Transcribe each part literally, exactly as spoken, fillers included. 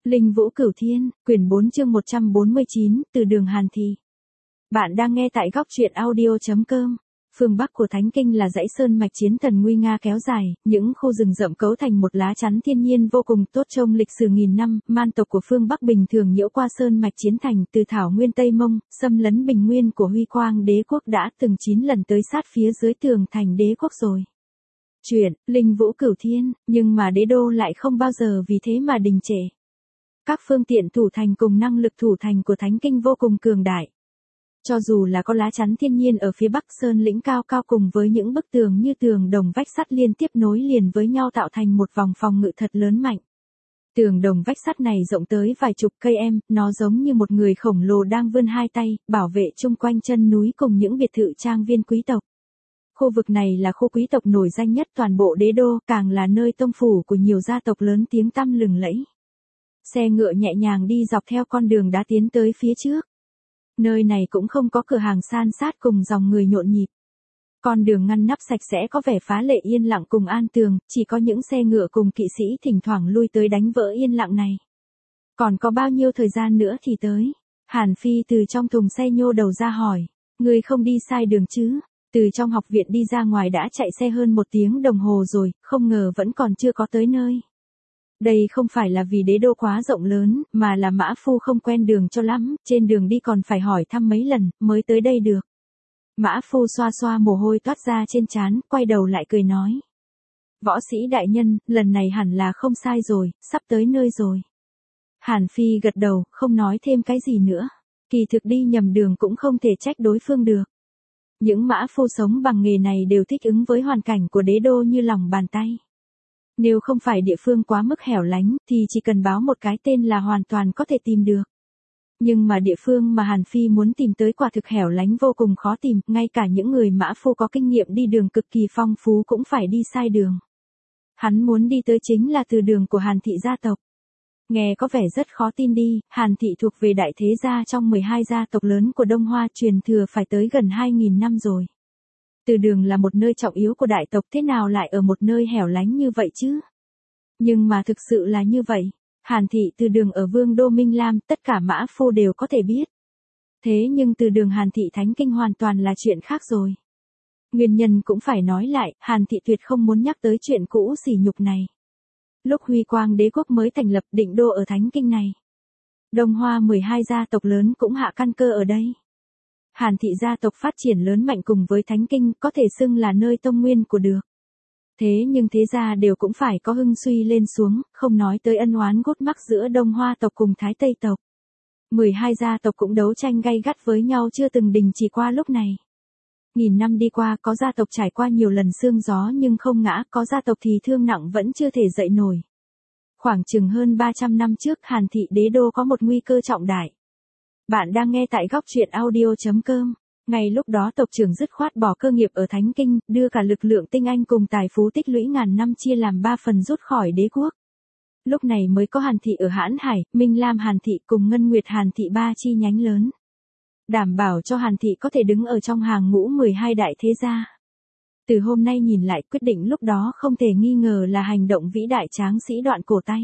Linh Vũ Cửu Thiên, quyển bốn chương một trăm bốn mươi chín, từ đường Hàn Thị. Bạn đang nghe tại góc truyện audio chấm com. Phương Bắc của Thánh Kinh là dãy sơn mạch chiến thần nguy nga kéo dài, những khu rừng rậm cấu thành một lá chắn thiên nhiên vô cùng tốt trong lịch sử nghìn năm. Man tộc của phương Bắc bình thường nhiễu qua sơn mạch chiến thành từ thảo nguyên Tây Mông, xâm lấn bình nguyên của Huy Quang Đế quốc đã từng chín lần tới sát phía dưới tường thành đế quốc rồi. Chuyện Linh Vũ Cửu Thiên, nhưng mà đế đô lại không bao giờ vì thế mà đình trệ. Các phương tiện thủ thành cùng năng lực thủ thành của Thánh Kinh vô cùng cường đại. Cho dù là có lá chắn thiên nhiên ở phía bắc sơn lĩnh cao cao cùng với những bức tường như tường đồng vách sắt liên tiếp nối liền với nhau tạo thành một vòng phòng ngự thật lớn mạnh. Tường đồng vách sắt này rộng tới vài chục cây em, nó giống như một người khổng lồ đang vươn hai tay, bảo vệ chung quanh chân núi cùng những biệt thự trang viên quý tộc. Khu vực này là khu quý tộc nổi danh nhất toàn bộ đế đô, càng là nơi tông phủ của nhiều gia tộc lớn tiếng tăm lừng lẫy. Xe ngựa nhẹ nhàng đi dọc theo con đường đá tiến tới phía trước. Nơi này cũng không có cửa hàng san sát cùng dòng người nhộn nhịp. Con đường ngăn nắp sạch sẽ có vẻ phá lệ yên lặng cùng an tường, chỉ có những xe ngựa cùng kỵ sĩ thỉnh thoảng lui tới đánh vỡ yên lặng này. Còn có bao nhiêu thời gian nữa thì tới? Hàn Phi từ trong thùng xe nhô đầu ra hỏi. Ngươi không đi sai đường chứ? Từ trong học viện đi ra ngoài đã chạy xe hơn một tiếng đồng hồ rồi, không ngờ vẫn còn chưa có tới nơi. Đây không phải là vì đế đô quá rộng lớn, mà là mã phu không quen đường cho lắm, trên đường đi còn phải hỏi thăm mấy lần, mới tới đây được. Mã phu xoa xoa mồ hôi toát ra trên trán, quay đầu lại cười nói. Võ sĩ đại nhân, lần này hẳn là không sai rồi, sắp tới nơi rồi. Hàn Phi gật đầu, không nói thêm cái gì nữa. Kỳ thực đi nhầm đường cũng không thể trách đối phương được. Những mã phu sống bằng nghề này đều thích ứng với hoàn cảnh của đế đô như lòng bàn tay. Nếu không phải địa phương quá mức hẻo lánh, thì chỉ cần báo một cái tên là hoàn toàn có thể tìm được. Nhưng mà địa phương mà Hàn Phi muốn tìm tới quả thực hẻo lánh vô cùng khó tìm, ngay cả những người mã phu có kinh nghiệm đi đường cực kỳ phong phú cũng phải đi sai đường. Hắn muốn đi tới chính là từ đường của Hàn Thị gia tộc. Nghe có vẻ rất khó tin đi, Hàn Thị thuộc về đại thế gia trong mười hai gia tộc lớn của Đông Hoa, truyền thừa phải tới gần hai nghìn năm rồi. Từ đường là một nơi trọng yếu của đại tộc, thế nào lại ở một nơi hẻo lánh như vậy chứ? Nhưng mà thực sự là như vậy. Hàn Thị từ đường ở Vương đô Minh Lam, tất cả mã phu đều có thể biết. Thế nhưng từ đường Hàn Thị Thánh Kinh hoàn toàn là chuyện khác rồi. Nguyên nhân cũng phải nói lại, Hàn Thị tuyệt không muốn nhắc tới chuyện cũ sỉ nhục này. Lúc Huy Quang Đế quốc mới thành lập định đô ở Thánh Kinh này, Đông Hoa mười hai gia tộc lớn cũng hạ căn cơ ở đây. Hàn Thị gia tộc phát triển lớn mạnh cùng với Thánh Kinh, có thể xưng là nơi tông nguyên của được. Thế nhưng thế gia đều cũng phải có hưng suy lên xuống, không nói tới ân oán gút mắc giữa Đông Hoa tộc cùng Thái Tây tộc. mười hai gia tộc cũng đấu tranh gay gắt với nhau chưa từng đình chỉ qua lúc này. Nghìn năm đi qua, có gia tộc trải qua nhiều lần sương gió nhưng không ngã, có gia tộc thì thương nặng vẫn chưa thể dậy nổi. Khoảng chừng hơn ba trăm năm trước, Hàn Thị đế đô có một nguy cơ trọng đại. Bạn đang nghe tại góc truyện audio chấm com. Ngay lúc đó tộc trưởng dứt khoát bỏ cơ nghiệp ở Thánh Kinh, đưa cả lực lượng tinh anh cùng tài phú tích lũy ngàn năm chia làm ba phần rút khỏi đế quốc. Lúc này mới có Hàn Thị ở Hãn Hải, Minh Lam Hàn Thị cùng Ngân Nguyệt Hàn Thị ba chi nhánh lớn. Đảm bảo cho Hàn Thị có thể đứng ở trong hàng ngũ mười hai đại thế gia. Từ hôm nay nhìn lại, quyết định lúc đó không thể nghi ngờ là hành động vĩ đại tráng sĩ đoạn cổ tay.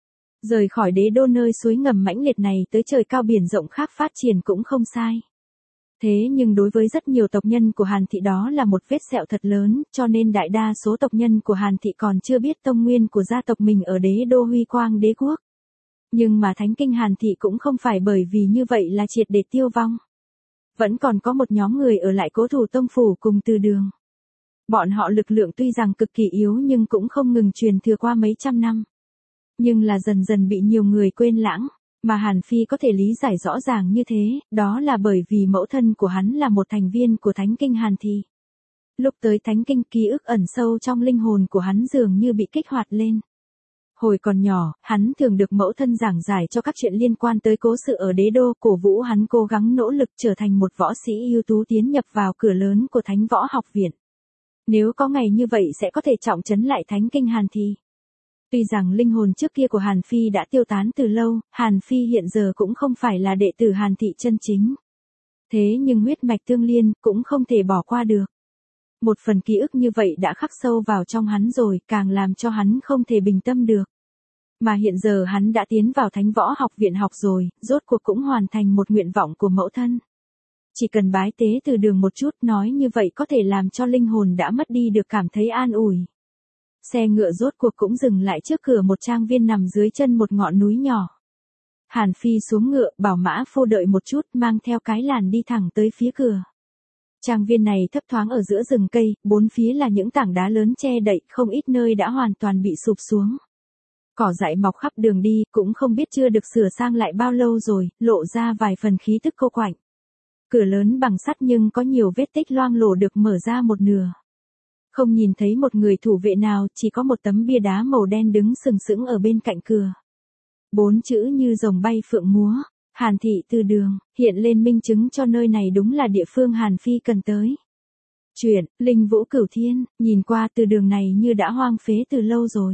Rời khỏi đế đô nơi suối ngầm mãnh liệt này tới trời cao biển rộng khác phát triển cũng không sai. Thế nhưng đối với rất nhiều tộc nhân của Hàn Thị đó là một vết sẹo thật lớn, cho nên đại đa số tộc nhân của Hàn Thị còn chưa biết tông nguyên của gia tộc mình ở đế đô Huy Quang Đế quốc. Nhưng mà Thánh Kinh Hàn Thị cũng không phải bởi vì như vậy là triệt để tiêu vong. Vẫn còn có một nhóm người ở lại cố thủ tông phủ cùng từ đường. Bọn họ lực lượng tuy rằng cực kỳ yếu nhưng cũng không ngừng truyền thừa qua mấy trăm năm. Nhưng là dần dần bị nhiều người quên lãng, mà Hàn Phi có thể lý giải rõ ràng như thế, đó là bởi vì mẫu thân của hắn là một thành viên của Thánh Kinh Hàn Thị. Lúc tới Thánh Kinh, ký ức ẩn sâu trong linh hồn của hắn dường như bị kích hoạt lên. Hồi còn nhỏ, hắn thường được mẫu thân giảng giải cho các chuyện liên quan tới cố sự ở đế đô, cổ vũ hắn cố gắng nỗ lực trở thành một võ sĩ ưu tú tiến nhập vào cửa lớn của Thánh Võ Học Viện. Nếu có ngày như vậy sẽ có thể trọng trấn lại Thánh Kinh Hàn Thị. Tuy rằng linh hồn trước kia của Hàn Phi đã tiêu tán từ lâu, Hàn Phi hiện giờ cũng không phải là đệ tử Hàn Thị chân chính. Thế nhưng huyết mạch tương liên cũng không thể bỏ qua được. Một phần ký ức như vậy đã khắc sâu vào trong hắn rồi, càng làm cho hắn không thể bình tâm được. Mà hiện giờ hắn đã tiến vào Thánh Võ Học Viện học rồi, rốt cuộc cũng hoàn thành một nguyện vọng của mẫu thân. Chỉ cần bái tế từ đường một chút, nói như vậy có thể làm cho linh hồn đã mất đi được cảm thấy an ủi. Xe ngựa rốt cuộc cũng dừng lại trước cửa một trang viên nằm dưới chân một ngọn núi nhỏ. Hàn Phi xuống ngựa, bảo mã phu đợi một chút, mang theo cái làn đi thẳng tới phía cửa. Trang viên này thấp thoáng ở giữa rừng cây, bốn phía là những tảng đá lớn che đậy, không ít nơi đã hoàn toàn bị sụp xuống. Cỏ dại mọc khắp đường đi, cũng không biết chưa được sửa sang lại bao lâu rồi, lộ ra vài phần khí tức cô quạnh. Cửa lớn bằng sắt nhưng có nhiều vết tích loang lổ được mở ra một nửa. Không nhìn thấy một người thủ vệ nào, chỉ có một tấm bia đá màu đen đứng sừng sững ở bên cạnh cửa. Bốn chữ như rồng bay phượng múa, Hàn thị từ đường, hiện lên minh chứng cho nơi này đúng là địa phương Hàn Phi cần tới. Chuyện, Linh Vũ Cửu Thiên, nhìn qua từ đường này như đã hoang phế từ lâu rồi.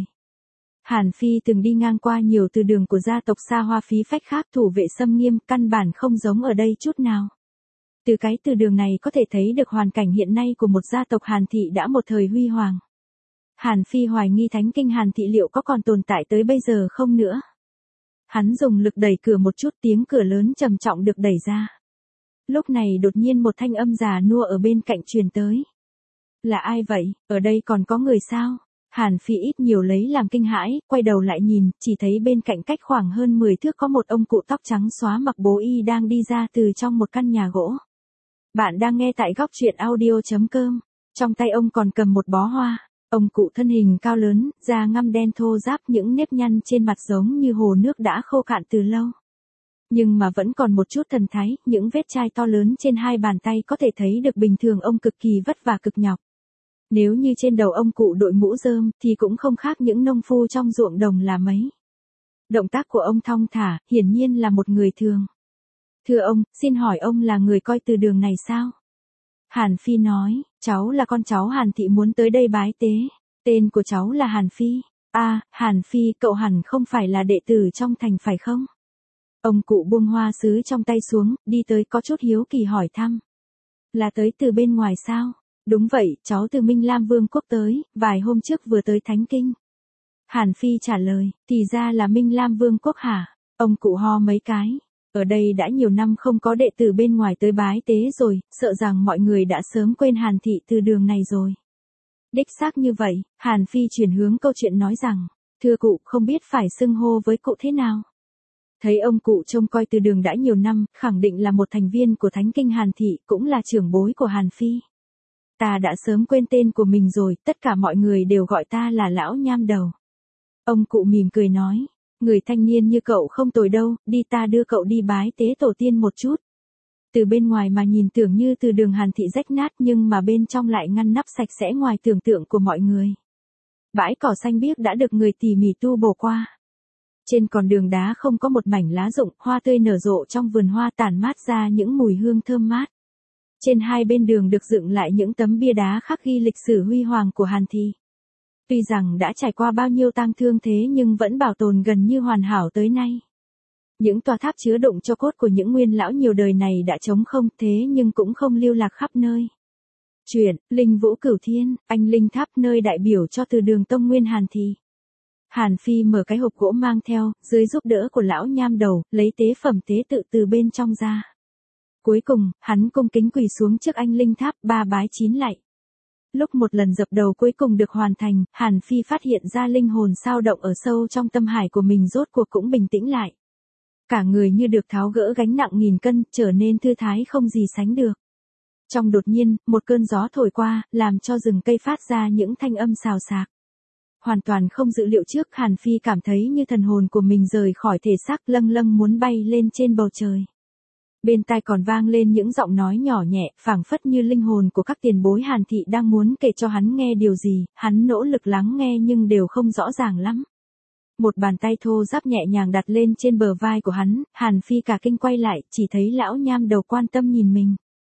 Hàn Phi từng đi ngang qua nhiều từ đường của gia tộc xa hoa phí phách khác, thủ vệ xâm nghiêm, căn bản không giống ở đây chút nào. Từ cái từ đường này có thể thấy được hoàn cảnh hiện nay của một gia tộc Hàn thị đã một thời huy hoàng. Hàn Phi hoài nghi thánh kinh Hàn thị liệu có còn tồn tại tới bây giờ không nữa. Hắn dùng lực đẩy cửa một chút, tiếng cửa lớn trầm trọng được đẩy ra. Lúc này đột nhiên một thanh âm già nua ở bên cạnh truyền tới. Là ai vậy, ở đây còn có người sao? Hàn Phi ít nhiều lấy làm kinh hãi, quay đầu lại nhìn, chỉ thấy bên cạnh cách khoảng hơn mười thước có một ông cụ tóc trắng xóa mặc bố y đang đi ra từ trong một căn nhà gỗ. Bạn đang nghe tại góc truyện audio chấm com, trong tay ông còn cầm một bó hoa. Ông cụ thân hình cao lớn, da ngăm đen thô ráp, những nếp nhăn trên mặt giống như hồ nước đã khô cạn từ lâu. Nhưng mà vẫn còn một chút thần thái, những vết chai to lớn trên hai bàn tay có thể thấy được bình thường ông cực kỳ vất vả cực nhọc. Nếu như trên đầu ông cụ đội mũ rơm thì cũng không khác những nông phu trong ruộng đồng là mấy. Động tác của ông thong thả, hiển nhiên là một người thường. Thưa ông, xin hỏi ông là người coi từ đường này sao? Hàn Phi nói, cháu là con cháu Hàn thị muốn tới đây bái tế. Tên của cháu là Hàn Phi. À, Hàn Phi, cậu hẳn không phải là đệ tử trong thành phải không? Ông cụ buông hoa sứ trong tay xuống, đi tới có chút hiếu kỳ hỏi thăm. Là tới từ bên ngoài sao? Đúng vậy, cháu từ Minh Lam Vương quốc tới, vài hôm trước vừa tới Thánh Kinh. Hàn Phi trả lời, thì ra là Minh Lam Vương quốc hả? Ông cụ ho mấy cái. Ở đây đã nhiều năm không có đệ tử bên ngoài tới bái tế rồi, sợ rằng mọi người đã sớm quên Hàn thị từ đường này rồi. Đích xác như vậy, Hàn Phi chuyển hướng câu chuyện nói rằng, thưa cụ, không biết phải xưng hô với cụ thế nào. Thấy ông cụ trông coi từ đường đã nhiều năm, khẳng định là một thành viên của Thánh Kinh Hàn thị, cũng là trưởng bối của Hàn Phi. Ta đã sớm quên tên của mình rồi, tất cả mọi người đều gọi ta là lão nham đầu. Ông cụ mỉm cười nói, người thanh niên như cậu không tồi đâu, đi ta đưa cậu đi bái tế tổ tiên một chút. Từ bên ngoài mà nhìn tưởng như từ đường Hàn thị rách nát, nhưng mà bên trong lại ngăn nắp sạch sẽ ngoài tưởng tượng của mọi người. Bãi cỏ xanh biếc đã được người tỉ mỉ tu bổ qua. Trên con đường đá không có một mảnh lá rụng, hoa tươi nở rộ trong vườn hoa tản mát ra những mùi hương thơm mát. Trên hai bên đường được dựng lại những tấm bia đá khắc ghi lịch sử huy hoàng của Hàn thị. Tuy rằng đã trải qua bao nhiêu tang thương thế nhưng vẫn bảo tồn gần như hoàn hảo tới nay. Những tòa tháp chứa đựng cho cốt của những nguyên lão nhiều đời này đã trống không, thế nhưng cũng không lưu lạc khắp nơi. Chuyện, Linh Vũ Cửu Thiên, anh linh tháp nơi đại biểu cho từ đường tông nguyên Hàn thị. Hàn Phi mở cái hộp gỗ mang theo, dưới giúp đỡ của lão nham đầu, lấy tế phẩm tế tự từ bên trong ra. Cuối cùng, hắn cung kính quỳ xuống trước anh linh tháp, ba bái chín lạy. Lúc một lần dập đầu cuối cùng được hoàn thành, Hàn Phi phát hiện ra linh hồn sao động ở sâu trong tâm hải của mình rốt cuộc cũng bình tĩnh lại. Cả người như được tháo gỡ gánh nặng nghìn cân, trở nên thư thái không gì sánh được. Trong đột nhiên, một cơn gió thổi qua, làm cho rừng cây phát ra những thanh âm xào xạc. Hoàn toàn không dự liệu trước, Hàn Phi cảm thấy như thần hồn của mình rời khỏi thể xác, lâng lâng muốn bay lên trên bầu trời. Bên tai còn vang lên những giọng nói nhỏ nhẹ, phảng phất như linh hồn của các tiền bối Hàn thị đang muốn kể cho hắn nghe điều gì, hắn nỗ lực lắng nghe nhưng đều không rõ ràng lắm. Một bàn tay thô ráp nhẹ nhàng đặt lên trên bờ vai của hắn, Hàn Phi cả kinh quay lại, chỉ thấy lão nham đầu quan tâm nhìn mình.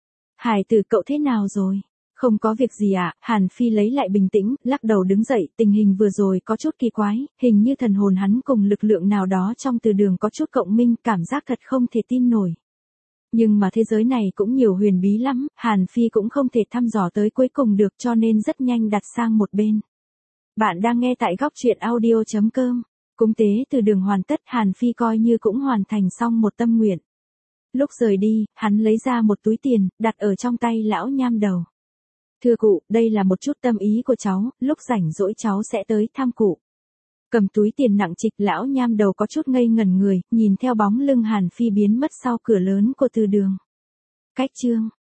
Hải tử cậu thế nào rồi? Không có việc gì ạ, à? Hàn Phi lấy lại bình tĩnh, lắc đầu đứng dậy, tình hình vừa rồi có chút kỳ quái, hình như thần hồn hắn cùng lực lượng nào đó trong từ đường có chút cộng minh, cảm giác thật không thể tin nổi. Nhưng mà thế giới này cũng nhiều huyền bí lắm, Hàn Phi cũng không thể thăm dò tới cuối cùng được cho nên rất nhanh đặt sang một bên. Bạn đang nghe tại góc truyện audio chấm com. Cúng tế từ đường hoàn tất, Hàn Phi coi như cũng hoàn thành xong một tâm nguyện. Lúc rời đi, hắn lấy ra một túi tiền, đặt ở trong tay lão nham đầu. Thưa cụ, đây là một chút tâm ý của cháu, lúc rảnh rỗi cháu sẽ tới thăm cụ. Cầm túi tiền nặng trịch, lão nham đầu có chút ngây ngẩn người, nhìn theo bóng lưng Hàn Phi biến mất sau cửa lớn của từ đường. Cách chương